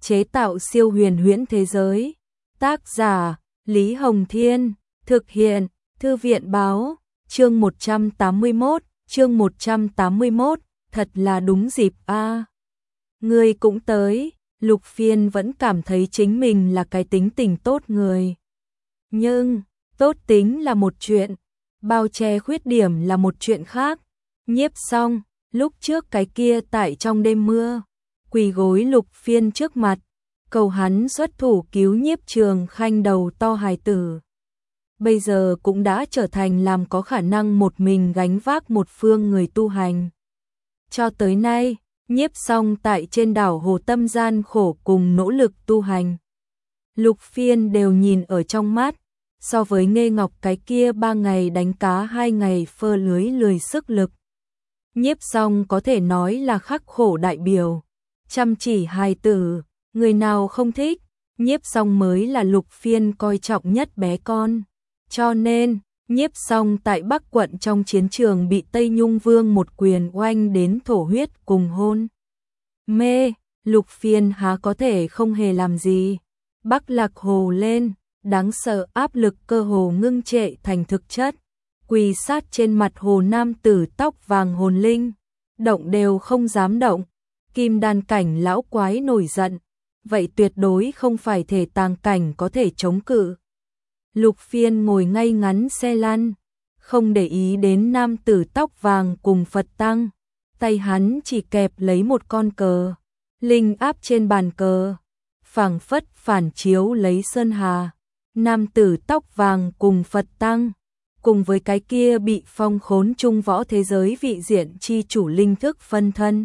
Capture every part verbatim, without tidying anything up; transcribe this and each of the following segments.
chế tạo siêu huyền huyễn thế giới. Tác giả Lý Hồng Thiên, thực hiện Thư viện Báo, chương một trăm tám mươi mốt, chương một trăm tám mươi mốt, thật là đúng dịp a. À. Người cũng tới, Lục Phiên vẫn cảm thấy chính mình là cái tính tình tốt người. Nhưng, tốt tính là một chuyện, bao che khuyết điểm là một chuyện khác. Nhiếp xong, lúc trước cái kia tại trong đêm mưa, quỳ gối Lục Phiên trước mặt, cầu hắn xuất thủ cứu Nhiếp Trường Khanh đầu to hài tử. Bây giờ cũng đã trở thành làm có khả năng một mình gánh vác một phương người tu hành. Cho tới nay, Nhiếp xong tại trên đảo Hồ Tâm gian khổ cùng nỗ lực tu hành. Lục Phiên đều nhìn ở trong mắt, so với Nghê Ngọc cái kia ba ngày đánh cá hai ngày phơ lưới lười sức lực. Nhiếp xong có thể nói là khắc khổ đại biểu, chăm chỉ hài tử, người nào không thích, Nhiếp xong mới là Lục Phiên coi trọng nhất bé con. Cho nên, Nhiếp xong tại Bắc quận trong chiến trường bị Tây Nhung Vương một quyền oanh đến thổ huyết cùng hôn mê, Lục Phiên há có thể không hề làm gì. Bắc Lạc Hồ lên, đáng sợ áp lực cơ hồ ngưng trệ thành thực chất, quỳ sát trên mặt hồ nam tử tóc vàng hồn linh, động đều không dám động. Kim đan cảnh lão quái nổi giận, vậy tuyệt đối không phải thể tàng cảnh có thể chống cự. Lục Phiên ngồi ngay ngắn xe lăn, không để ý đến nam tử tóc vàng cùng Phật tăng, tay hắn chỉ kẹp lấy một con cờ, linh áp trên bàn cờ, phảng phất phản chiếu lấy sơn hà. Nam tử tóc vàng cùng Phật tăng, cùng với cái kia bị phong khốn trung võ thế giới vị diện chi chủ linh thức phân thân,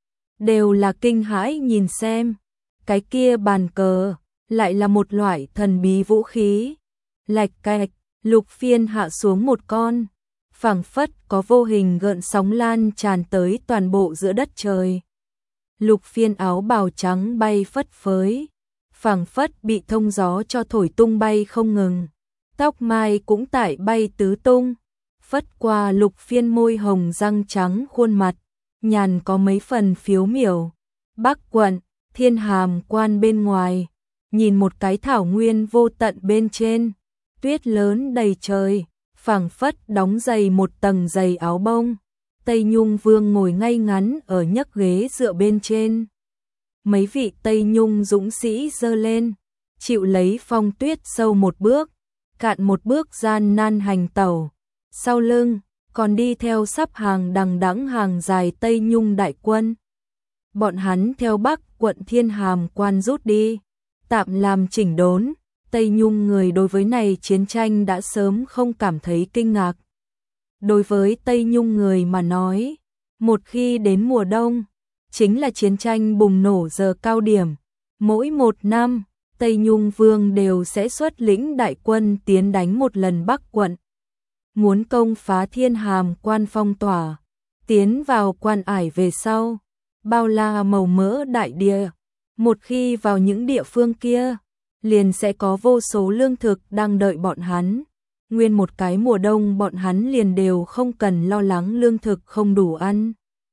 đều là kinh hãi nhìn xem, cái kia bàn cờ lại là một loại thần bí vũ khí. Lạch cạch, Lục Phiên hạ xuống một con, phảng phất có vô hình gợn sóng lan tràn tới toàn bộ giữa đất trời. Lục Phiên áo bào trắng bay phất phới, phảng phất bị thông gió cho thổi tung bay không ngừng. Tóc mai cũng tại bay tứ tung, phất qua Lục Phiên môi hồng răng trắng khuôn mặt, nhàn có mấy phần phiếu miểu. Bắc quận, Thiên Hàm quan bên ngoài, nhìn một cái thảo nguyên vô tận bên trên, tuyết lớn đầy trời, phảng phất đóng dày một tầng dày áo bông. Tây Nhung Vương ngồi ngay ngắn ở nhấc ghế dựa bên trên. Mấy vị Tây Nhung dũng sĩ giơ lên, chịu lấy phong tuyết sâu một bước, cạn một bước gian nan hành tẩu. Sau lưng, còn đi theo sắp hàng đằng đẵng hàng dài Tây Nhung đại quân. Bọn hắn theo Bắc quận Thiên Hàm quan rút đi, tạm làm chỉnh đốn. Tây Nhung người đối với này chiến tranh đã sớm không cảm thấy kinh ngạc. Đối với Tây Nhung người mà nói, một khi đến mùa đông, chính là chiến tranh bùng nổ giờ cao điểm. Mỗi một năm, Tây Nhung Vương đều sẽ xuất lĩnh đại quân tiến đánh một lần Bắc quận. Muốn công phá Thiên Hàm quan phong tỏa, tiến vào quan ải về sau, bao la màu mỡ đại địa. Một khi vào những địa phương kia, liền sẽ có vô số lương thực đang đợi bọn hắn. Nguyên một cái mùa đông bọn hắn liền đều không cần lo lắng lương thực không đủ ăn.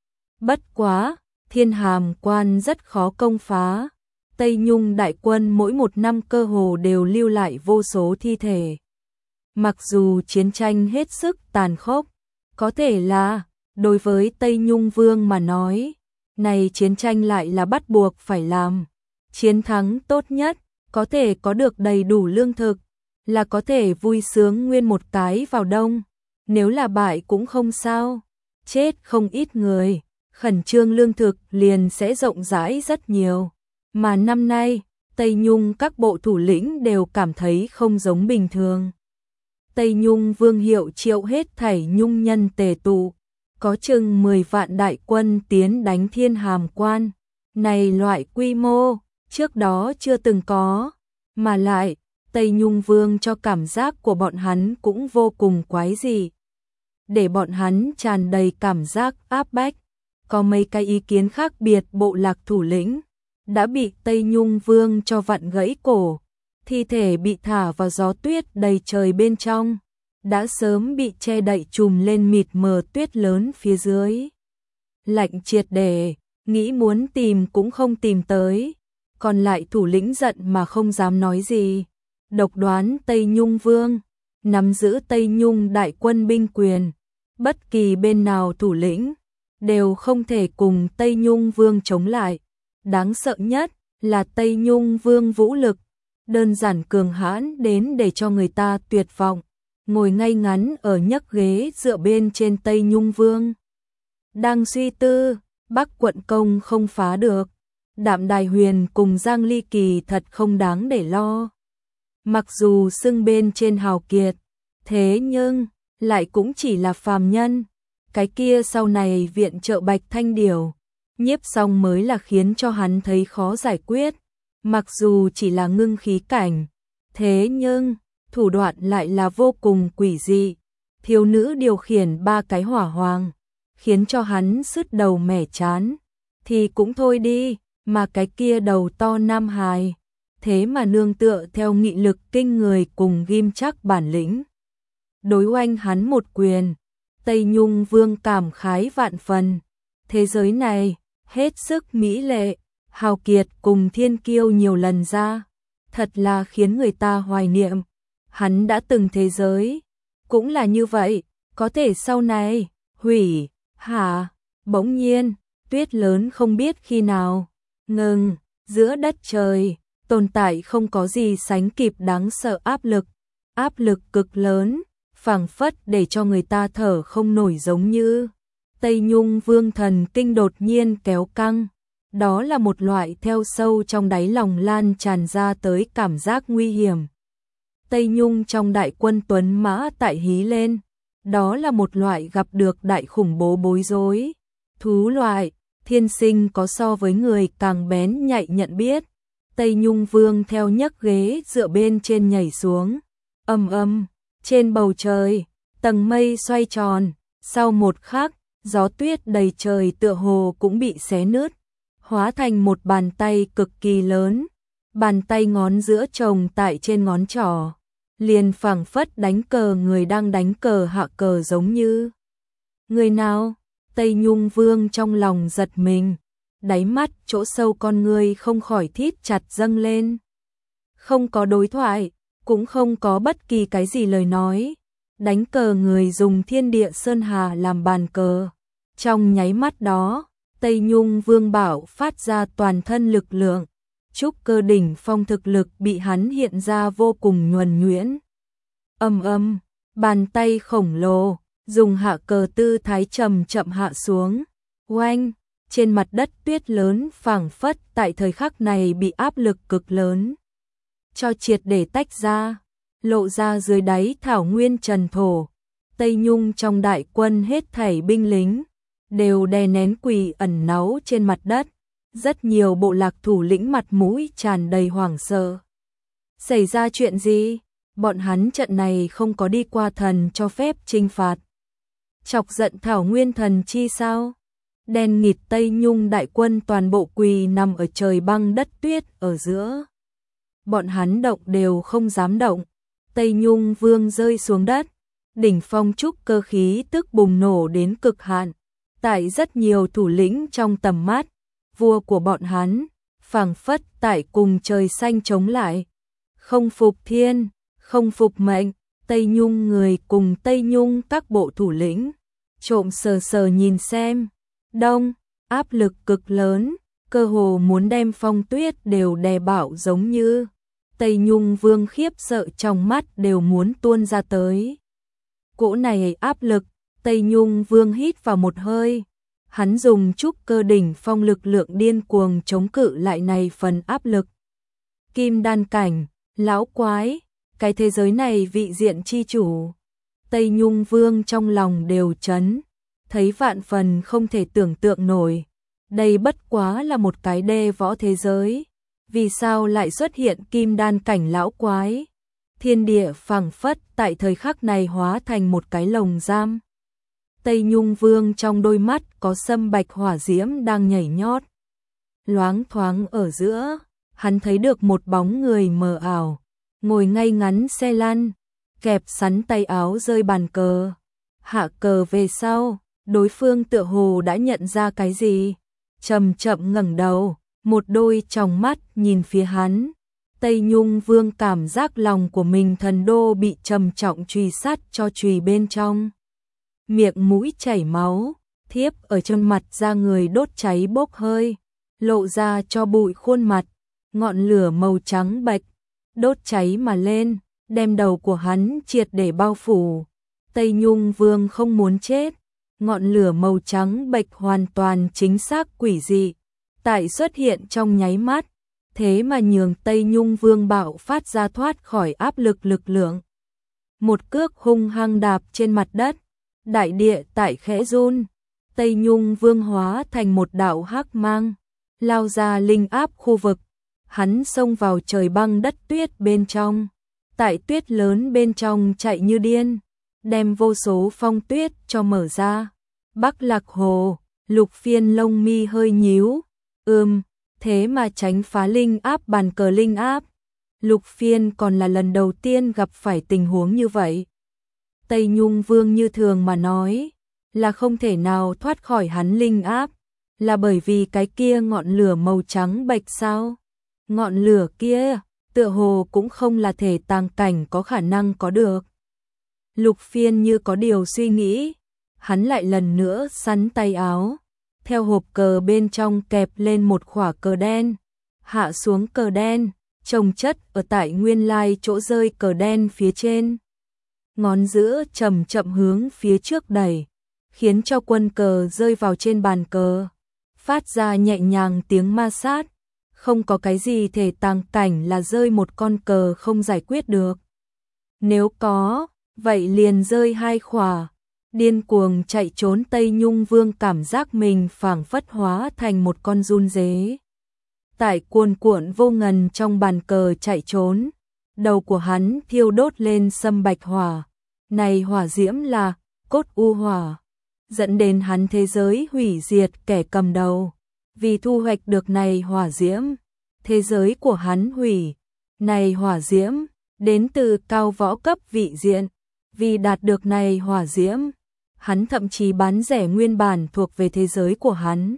Bất quá, Thiên Hàm quan rất khó công phá. Tây Nhung đại quân mỗi một năm cơ hồ đều lưu lại vô số thi thể. Mặc dù chiến tranh hết sức tàn khốc, có thể là, đối với Tây Nhung Vương mà nói, này chiến tranh lại là bắt buộc phải làm. Chiến thắng tốt nhất, có thể có được đầy đủ lương thực, là có thể vui sướng nguyên một cái vào đông. Nếu là bại cũng không sao, chết không ít người, khẩn trương lương thực liền sẽ rộng rãi rất nhiều. Mà năm nay, Tây Nhung các bộ thủ lĩnh đều cảm thấy không giống bình thường. Tây Nhung Vương hiệu triệu hết thảy nhung nhân tề tụ, có chừng mười vạn đại quân tiến đánh Thiên Hàm quan. Này loại quy mô, trước đó chưa từng có, mà lại, Tây Nhung Vương cho cảm giác của bọn hắn cũng vô cùng quái dị. Để bọn hắn tràn đầy cảm giác áp bách, có mấy cái ý kiến khác biệt bộ lạc thủ lĩnh, đã bị Tây Nhung Vương cho vặn gãy cổ, thi thể bị thả vào gió tuyết đầy trời bên trong, đã sớm bị che đậy trùm lên mịt mờ tuyết lớn phía dưới. Lạnh triệt để, nghĩ muốn tìm cũng không tìm tới. còn lại thủ lĩnh giận mà không dám nói gì. Độc đoán Tây Nhung Vương, nắm giữ Tây Nhung đại quân binh quyền, bất kỳ bên nào thủ lĩnh đều không thể cùng Tây Nhung Vương chống lại. Đáng sợ nhất là Tây Nhung Vương vũ lực, đơn giản cường hãn đến để cho người ta tuyệt vọng. Ngồi ngay ngắn ở nhấc ghế dựa bên trên Tây Nhung Vương, đang suy tư, Bắc quận công không phá được, Đạm Đài Huyền cùng Giang Ly Kỳ thật không đáng để lo. Mặc dù xưng bên trên hào kiệt, thế nhưng lại cũng chỉ là phàm nhân. Cái kia sau này viện trợ Bạch Thanh Điểu, Nhiếp Song mới là khiến cho hắn thấy khó giải quyết. Mặc dù chỉ là ngưng khí cảnh, thế nhưng thủ đoạn lại là vô cùng quỷ dị. Thiếu nữ điều khiển ba cái hỏa hoàng, khiến cho hắn sứt đầu mẻ chán. Thì cũng thôi đi, mà cái kia đầu to nam hài, thế mà nương tựa theo nghị lực kinh người cùng ghim chắc bản lĩnh, đối oanh hắn một quyền. Tây Nhung Vương cảm khái vạn phần. Thế giới này hết sức mỹ lệ, hào kiệt cùng thiên kiêu nhiều lần ra, thật là khiến người ta hoài niệm. Hắn đã từng thế giới cũng là như vậy, có thể sau này hủy hả? Bỗng nhiên tuyết lớn không biết khi nào ngừng, giữa đất trời tồn tại không có gì sánh kịp đáng sợ áp lực, áp lực cực lớn, phảng phất để cho người ta thở không nổi, giống như Tây Nhung Vương thần kinh đột nhiên kéo căng. Đó là một loại theo sâu trong đáy lòng lan tràn ra tới cảm giác nguy hiểm. Tây Nhung trong đại quân tuấn mã tại hí lên, đó là một loại gặp được đại khủng bố bối rối. Thú loại, thiên sinh có so với người càng bén nhạy nhận biết. Tây Nhung Vương theo nhấc ghế dựa bên trên nhảy xuống. Ầm ầm, trên bầu trời, tầng mây xoay tròn, sau một khắc, gió tuyết đầy trời tựa hồ cũng bị xé nứt, hóa thành một bàn tay cực kỳ lớn. Bàn tay ngón giữa chồng tại trên ngón trỏ, liền phảng phất đánh cờ người đang đánh cờ hạ cờ giống như. Người nào? Tây Nhung Vương trong lòng giật mình, đáy mắt chỗ sâu con người không khỏi thít chặt dâng lên. Không có đối thoại, cũng không có bất kỳ cái gì lời nói. Đánh cờ người dùng thiên địa sơn hà làm bàn cờ. Trong nháy mắt đó, Tây Nhung Vương bảo phát ra toàn thân lực lượng. Trúc cơ đỉnh phong thực lực bị hắn hiện ra vô cùng nhuần nhuyễn. Âm âm, bàn tay khổng lồ, dùng hạ cờ tư thái chậm chậm hạ xuống. Oanh, trên mặt đất tuyết lớn phảng phất tại thời khắc này bị áp lực cực lớn cho triệt để tách ra, lộ ra dưới đáy thảo nguyên trần thổ. Tây Nhung trong đại quân hết thảy binh lính đều đè nén quỳ ẩn náu trên mặt đất. Rất nhiều bộ lạc thủ lĩnh mặt mũi tràn đầy hoảng sợ. Xảy ra chuyện gì? Bọn hắn trận này không có đi qua thần cho phép trinh phạt, chọc giận thảo nguyên thần chi sao? Đen nghịt Tây Nhung đại quân toàn bộ quỳ nằm ở trời băng đất tuyết ở giữa. Bọn hắn động đều không dám động. Tây Nhung Vương rơi xuống đất, đỉnh phong trúc cơ khí tức bùng nổ đến cực hạn. Tại rất nhiều thủ lĩnh trong tầm mắt, vua của bọn hắn phảng phất tại cùng trời xanh chống lại. Không phục thiên, không phục mệnh. Tây Nhung người cùng Tây Nhung các bộ thủ lĩnh trộm sờ sờ nhìn xem. Đông, áp lực cực lớn, cơ hồ muốn đem phong tuyết đều đè bạo, giống như Tây Nhung Vương khiếp sợ trong mắt đều muốn tuôn ra tới. Cỗ này áp lực, Tây Nhung Vương hít vào một hơi. Hắn dùng trúc cơ đỉnh phong lực lượng điên cuồng chống cự lại này phần áp lực. Kim đan cảnh, lão quái, cái thế giới này vị diện chi chủ. Tây Nhung Vương trong lòng đều chấn, thấy vạn phần không thể tưởng tượng nổi. Đây bất quá là một cái đê võ thế giới, vì sao lại xuất hiện kim đan cảnh lão quái? Thiên địa phảng phất tại thời khắc này hóa thành một cái lồng giam. Tây Nhung Vương trong đôi mắt có sâm bạch hỏa diễm đang nhảy nhót. Loáng thoáng ở giữa, hắn thấy được một bóng người mờ ảo, ngồi ngay ngắn xe lăn, kẹp sắn tay áo rơi bàn cờ. Hạ cờ về sau, đối phương tựa hồ đã nhận ra cái gì, chậm chậm ngẩng đầu, một đôi tròng mắt nhìn phía hắn. Tây Nhung Vương cảm giác lòng của mình thần đô bị trầm trọng chùy sắt cho chùy bên trong. Miệng mũi chảy máu, thiếp ở trên mặt da người đốt cháy bốc hơi, lộ ra cho bụi khuôn mặt, ngọn lửa màu trắng bạch, đốt cháy mà lên, đem đầu của hắn triệt để bao phủ. Tây Nhung Vương không muốn chết, ngọn lửa màu trắng bạch hoàn toàn chính xác quỷ dị, tại xuất hiện trong nháy mắt, thế mà nhường Tây Nhung Vương bạo phát ra thoát khỏi áp lực lực lượng. Một cước hung hăng đạp trên mặt đất, đại địa tại khẽ run, Tây Nhung Vương hóa thành một đạo hắc mang, lao ra linh áp khu vực, hắn xông vào trời băng đất tuyết bên trong, tại tuyết lớn bên trong chạy như điên, đem vô số phong tuyết cho mở ra. Bắc Lạc Hồ, Lục Phiên lông mi hơi nhíu, ừm, thế mà tránh phá linh áp bàn cờ linh áp. Lục Phiên còn là lần đầu tiên gặp phải tình huống như vậy. Tây Nhung Vương như thường mà nói, là không thể nào thoát khỏi hắn linh áp, là bởi vì cái kia ngọn lửa màu trắng bạch sao? Ngọn lửa kia, tựa hồ cũng không là thể tàng cảnh có khả năng có được. Lục Phiên như có điều suy nghĩ, hắn lại lần nữa sắn tay áo, theo hộp cờ bên trong kẹp lên một khỏa cờ đen, hạ xuống cờ đen, chồng chất ở tại nguyên lai chỗ rơi cờ đen phía trên. Ngón giữa chậm chậm hướng phía trước đẩy, khiến cho quân cờ rơi vào trên bàn cờ, phát ra nhẹ nhàng tiếng ma sát, không có cái gì thể tàng cảnh là rơi một con cờ không giải quyết được. Nếu có, vậy liền rơi hai khỏa. Điên cuồng chạy trốn Tây Nhung Vương cảm giác mình phảng phất hóa thành một con giun dế. Tại cuồn cuộn vô ngần trong bàn cờ chạy trốn, đầu của hắn thiêu đốt lên sâm bạch hỏa. Này hỏa diễm là cốt u hỏa, dẫn đến hắn thế giới hủy diệt kẻ cầm đầu. Vì thu hoạch được này hỏa diễm, thế giới của hắn hủy. Này hỏa diễm, đến từ cao võ cấp vị diện. Vì đạt được này hỏa diễm, hắn thậm chí bán rẻ nguyên bản thuộc về thế giới của hắn.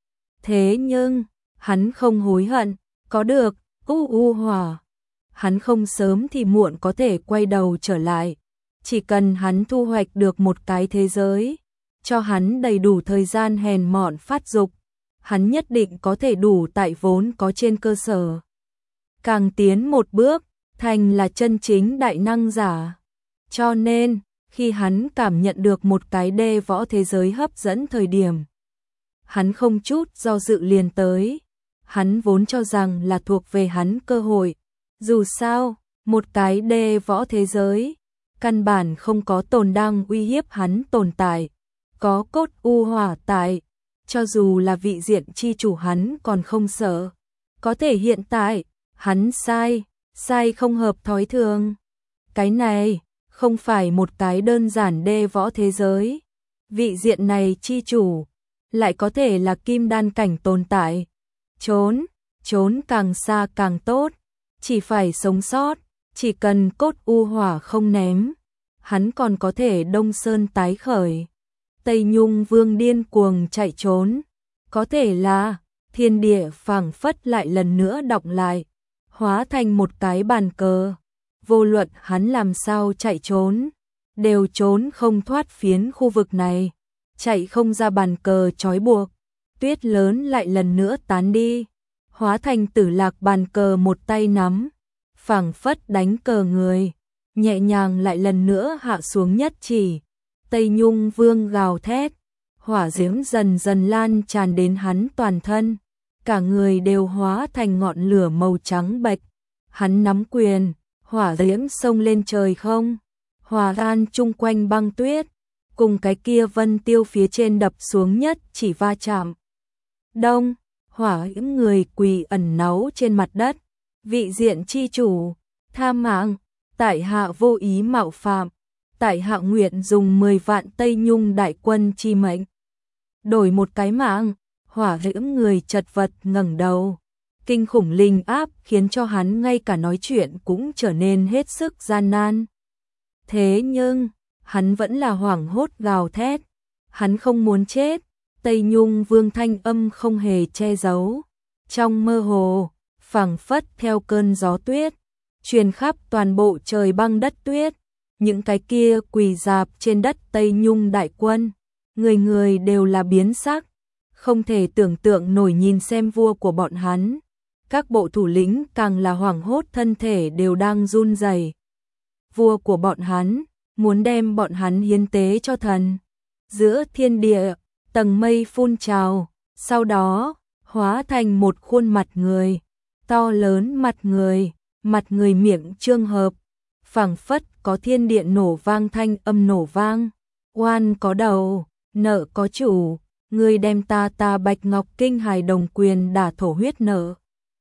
Thế nhưng, hắn không hối hận, có được u u hỏa. Hắn không sớm thì muộn có thể quay đầu trở lại. Chỉ cần hắn thu hoạch được một cái thế giới, cho hắn đầy đủ thời gian hèn mọn phát dục, hắn nhất định có thể đủ tại vốn có trên cơ sở. Càng tiến một bước, thành là chân chính đại năng giả. Cho nên, khi hắn cảm nhận được một cái đê võ thế giới hấp dẫn thời điểm, hắn không chút do dự liền tới. Hắn vốn cho rằng là thuộc về hắn cơ hội. Dù sao, một cái đê võ thế giới, căn bản không có tồn đang uy hiếp hắn tồn tại. Có cốt u hỏa tại, cho dù là vị diện chi chủ hắn còn không sợ. Có thể hiện tại, hắn sai, sai không hợp thói thường. Cái này, không phải một cái đơn giản đê võ thế giới. Vị diện này chi chủ, lại có thể là kim đan cảnh tồn tại. Trốn, trốn càng xa càng tốt, chỉ phải sống sót, chỉ cần cốt u hỏa không ném, hắn còn có thể đông sơn tái khởi. Tây Nhung Vương điên cuồng chạy trốn, có thể là thiên địa phảng phất lại lần nữa đọng lại, hóa thành một cái bàn cờ. Vô luận hắn làm sao chạy trốn, đều trốn không thoát phiến khu vực này, chạy không ra bàn cờ trói buộc. Tuyết lớn lại lần nữa tán đi, hóa thành tử lạc bàn cờ một tay nắm, phảng phất đánh cờ người, nhẹ nhàng lại lần nữa hạ xuống nhất chỉ. Tây Nhung Vương gào thét, hỏa diễm dần dần lan tràn đến hắn toàn thân, cả người đều hóa thành ngọn lửa màu trắng bạch. Hắn nắm quyền, hỏa diễm xông lên trời không, hòa tan chung quanh băng tuyết, cùng cái kia vân tiêu phía trên đập xuống nhất chỉ va chạm. Đông, hỏa diễm người quỳ ẩn náu trên mặt đất, vị diện chi chủ, tha mạng, tại hạ vô ý mạo phạm, tại hạ nguyện dùng mười vạn Tây Nhung đại quân chi mệnh, đổi một cái mạng. Hỏa diễm người chật vật ngẩng đầu, kinh khủng linh áp khiến cho hắn ngay cả nói chuyện cũng trở nên hết sức gian nan. Thế nhưng, hắn vẫn là hoảng hốt gào thét, hắn không muốn chết. Tây Nhung Vương thanh âm không hề che giấu, Trong mơ hồ, phảng phất theo cơn gió tuyết, truyền khắp toàn bộ trời băng đất tuyết, những cái kia quỳ rạp trên đất Tây Nhung đại quân, người người đều là biến sắc, không thể tưởng tượng nổi nhìn xem vua của bọn hắn. Các bộ thủ lĩnh càng là hoảng hốt, thân thể đều đang run rẩy. Vua của bọn hắn muốn đem bọn hắn hiến tế cho thần. Giữa thiên địa, tầng mây phun trào, sau đó hóa thành một khuôn mặt người, to lớn mặt người, mặt người miệng trương hợp, phảng phất có thiên địa nổ vang, thanh âm nổ vang. Oan có đầu, nợ có chủ, ngươi đem ta ta Bạch Ngọc Kinh hài đồng quyền đả thổ huyết nợ.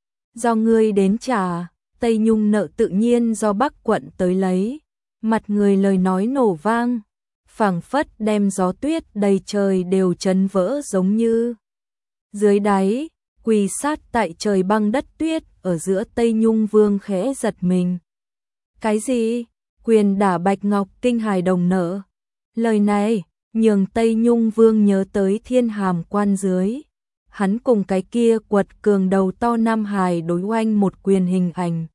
Do ngươi đến trả, Tây Nhung nợ tự nhiên do Bắc quận tới lấy. Mặt người lời nói nổ vang, phảng phất đem gió tuyết đầy trời đều chấn vỡ giống như. Dưới đáy, quỳ sát tại trời băng đất tuyết, ở giữa Tây Nhung Vương khẽ giật mình. Cái gì? Quyền đả Bạch Ngọc Kinh hài đồng nợ? Lời này nhường Tây Nhung Vương nhớ tới Thiên Hàm quan dưới. Hắn cùng cái kia quật cường đầu to Nam Hải đối oanh một quyền hình ảnh,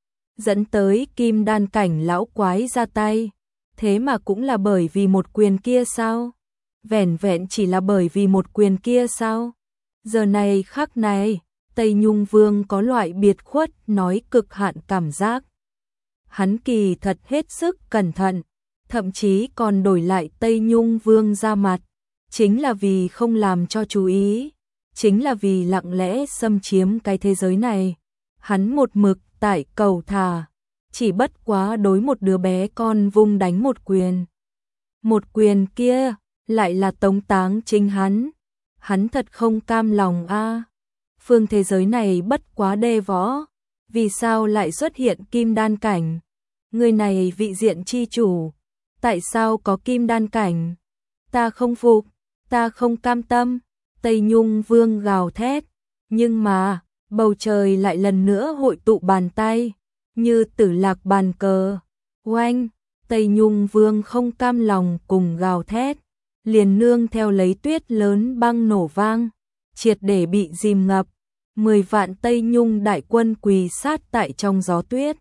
dẫn tới kim đan cảnh lão quái ra tay. Thế mà cũng là bởi vì một quyền kia sao? Vẻn vẹn chỉ là bởi vì một quyền kia sao? Giờ này khắc này, Tây Nhung Vương có loại biệt khuất nói cực hạn cảm giác. Hắn kỳ thật hết sức cẩn thận, thậm chí còn đổi lại Tây Nhung Vương ra mặt, chính là vì không làm cho chú ý, chính là vì lặng lẽ xâm chiếm cái thế giới này. Hắn một mực tại cầu thả, chỉ bất quá đối một đứa bé con vung đánh một quyền. Một quyền kia lại là tống táng chính hắn. Hắn thật không cam lòng a. À. Phương thế giới này bất quá đê võ, vì sao lại xuất hiện kim đan cảnh? Người này vị diện chi chủ, tại sao có kim đan cảnh? Ta không phục, ta không cam tâm. Tây Nhung Vương gào thét, nhưng mà bầu trời lại lần nữa hội tụ bàn tay, như tử lạc bàn cờ. Oanh, Tây Nhung Vương không cam lòng cùng gào thét, liền nương theo lấy tuyết lớn băng nổ vang, triệt để bị dìm ngập. Mười vạn Tây Nhung đại quân quỳ sát tại trong gió tuyết,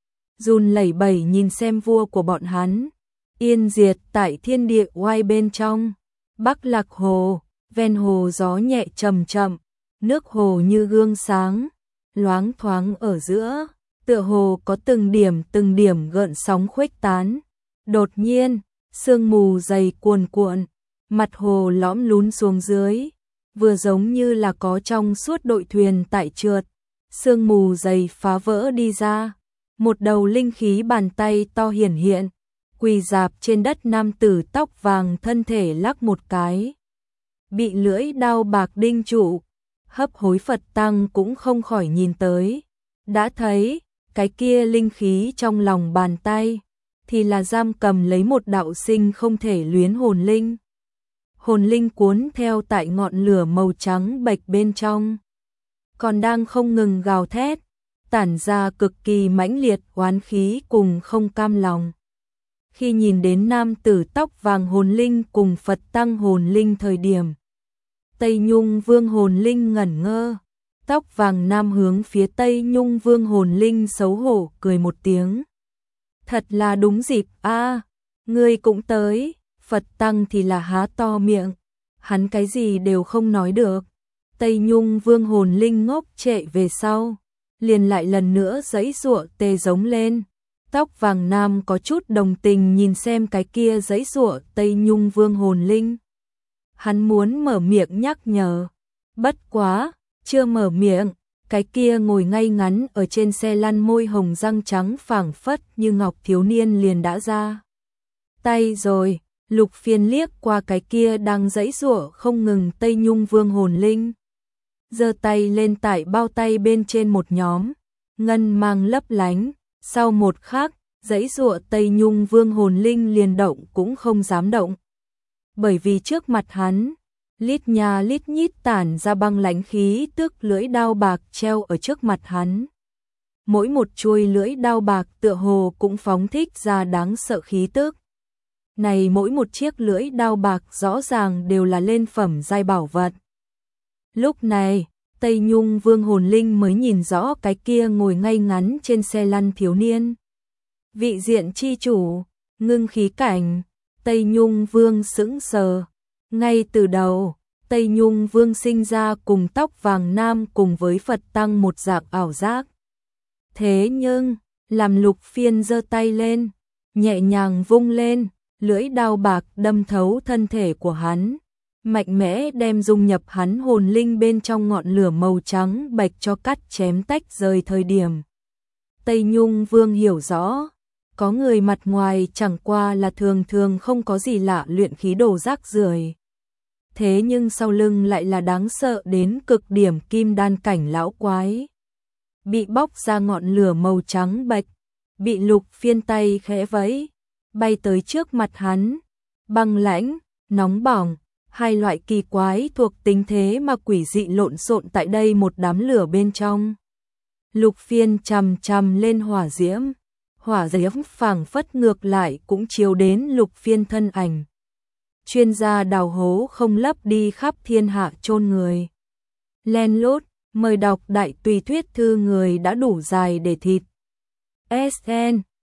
run lẩy bẩy nhìn xem vua của bọn hắn yên diệt tại thiên địa oai bên trong. Bắc Lạc Hồ, ven hồ gió nhẹ chậm chậm, nước hồ như gương sáng, loáng thoáng ở giữa, tựa hồ có từng điểm từng điểm gợn sóng khuếch tán. Đột nhiên, sương mù dày cuồn cuộn, mặt hồ lõm lún xuống dưới, vừa giống như là có trong suốt đội thuyền tại trượt. Sương mù dày phá vỡ đi ra, một đầu linh khí bàn tay to hiển hiện, quỳ rạp trên đất nam tử tóc vàng thân thể lắc một cái, bị lưỡi đao bạc đinh trụ. Hấp hối Phật tăng cũng không khỏi nhìn tới, đã thấy cái kia linh khí trong lòng bàn tay thì là giam cầm lấy một đạo sinh không thể luyến hồn linh. Hồn linh cuốn theo tại ngọn lửa màu trắng bệch bên trong, còn đang không ngừng gào thét, tản ra cực kỳ mãnh liệt oán khí cùng không cam lòng. Khi nhìn đến nam tử tóc vàng hồn linh cùng Phật tăng hồn linh thời điểm, Tây Nhung Vương hồn linh ngẩn ngơ, tóc vàng nam hướng phía Tây Nhung Vương hồn linh xấu hổ cười một tiếng. Thật là đúng dịp a, à, ngươi cũng tới. Phật tăng thì là há to miệng, hắn cái gì đều không nói được. Tây Nhung Vương hồn linh ngốc trệ về sau, liền lại lần nữa giãy giụa tê giống lên. Tóc vàng nam có chút đồng tình nhìn xem cái kia giãy giụa Tây Nhung Vương hồn linh. Hắn muốn mở miệng nhắc nhở, bất quá, chưa mở miệng, cái kia ngồi ngay ngắn ở trên xe lăn môi hồng răng trắng phảng phất như ngọc thiếu niên liền đã ra tay rồi. Lục Phiên liếc qua cái kia đang giãy giụa không ngừng Tây Nhung Vương hồn linh, giơ tay lên tại bao tay bên trên một nhóm ngân mang lấp lánh. Sau một khắc, giãy giụa Tây Nhung Vương hồn linh liền động cũng không dám động, bởi vì trước mặt hắn lít nha lít nhít tản ra băng lãnh khí tức lưỡi đao bạc treo ở trước mặt hắn. Mỗi một chuôi lưỡi đao bạc tựa hồ cũng phóng thích ra đáng sợ khí tức. Này mỗi một chiếc lưỡi đao bạc rõ ràng đều là lên phẩm giai bảo vật. Lúc này, Tây Nhung Vương hồn linh mới nhìn rõ cái kia ngồi ngay ngắn trên xe lăn thiếu niên. Vị diện chi chủ, ngưng khí cảnh, Tây Nhung Vương sững sờ. Ngay từ đầu, Tây Nhung Vương sinh ra cùng tóc vàng nam cùng với Phật Tăng một dạng ảo giác. Thế nhưng, làm Lục Phiên giơ tay lên, nhẹ nhàng vung lên, lưỡi đao bạc đâm thấu thân thể của hắn, mạnh mẽ đem dung nhập hắn hồn linh bên trong ngọn lửa màu trắng bạch cho cắt chém tách rời thời điểm. Tây Nhung Vương hiểu rõ, có người mặt ngoài chẳng qua là thường thường không có gì lạ luyện khí đồ rác rưởi. Thế nhưng sau lưng lại là đáng sợ đến cực điểm kim đan cảnh lão quái. Bị bóc ra ngọn lửa màu trắng bạch, bị Lục Phiên tay khẽ vẫy, bay tới trước mặt hắn, băng lãnh, nóng bỏng, hai loại kỳ quái thuộc tính thế mà quỷ dị lộn xộn tại đây một đám lửa bên trong. Lục Phiên chầm chầm lên hỏa diễm, hỏa diễm phảng phất ngược lại cũng chiếu đến Lục Phiên thân ảnh. Chuyên gia đào hố không lấp đi khắp thiên hạ chôn người. Len lút, mời đọc đại tùy thuyết thư người đã đủ dài để thịt. ét en